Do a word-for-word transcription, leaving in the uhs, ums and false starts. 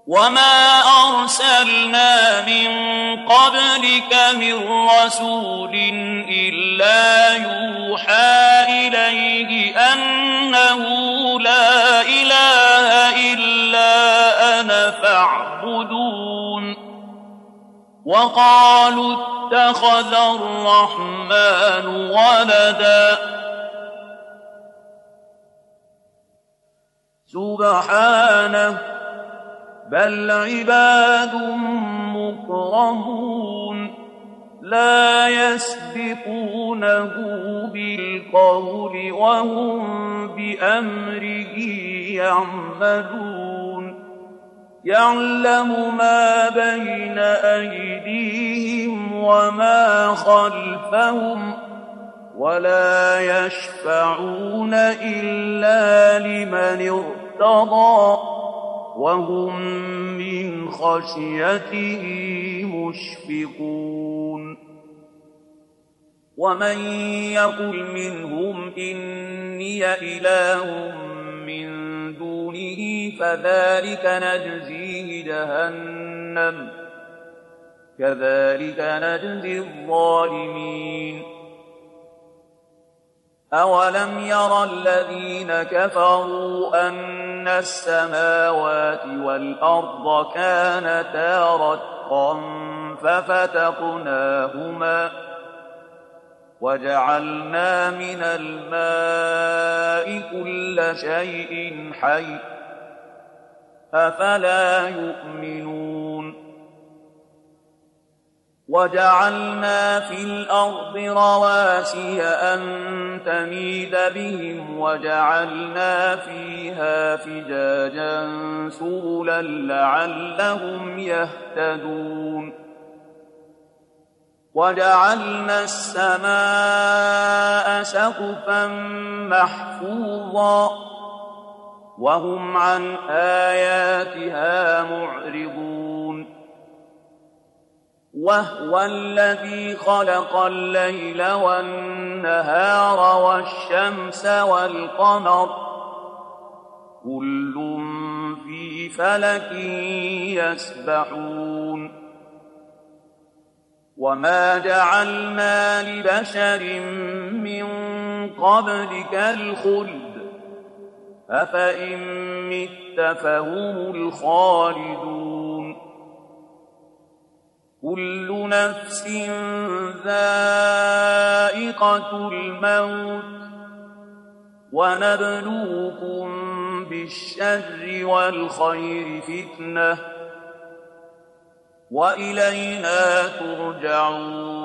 وما أرسلنا من قبلك من رسول إلا يوحى إليه أنه لا إله إلا أنا فاعبدون وقالوا اتخذ الرحمن ولدا سبحانه بل عباد مكرمون لا يسبقونه بالقول وهم بأمره يعملون يعلم ما بين أيديهم وما خلفهم ولا يشفعون إلا لمن ارتضى وهم من خشيته مشفقون ومن يقل منهم إني إله من دونه فذلك نجزيه جهنم كذلك نجزي الظالمين أولم يرى الذين كفروا أن السماوات والأرض كانتا رتقا ففتقناهما وجعلنا من الماء كل شيء حي أفلا يؤمنون وجعلنا في الأرض رواسي أن تميد بهم وجعلنا فيها فجاجا سبلا لعلهم يهتدون وجعلنا السماء سقفا محفوظا وهم عن آياتها معرضون وهو الذي خلق الليل والنهار والشمس والقمر كل في فلك يسبحون وما جعلنا لبشر من قبلك الخلد أفإن مت فهم الخالدون كل نفس ذائقة الموت ونبلوكم بالشر والخير فتنة وإلينا ترجعون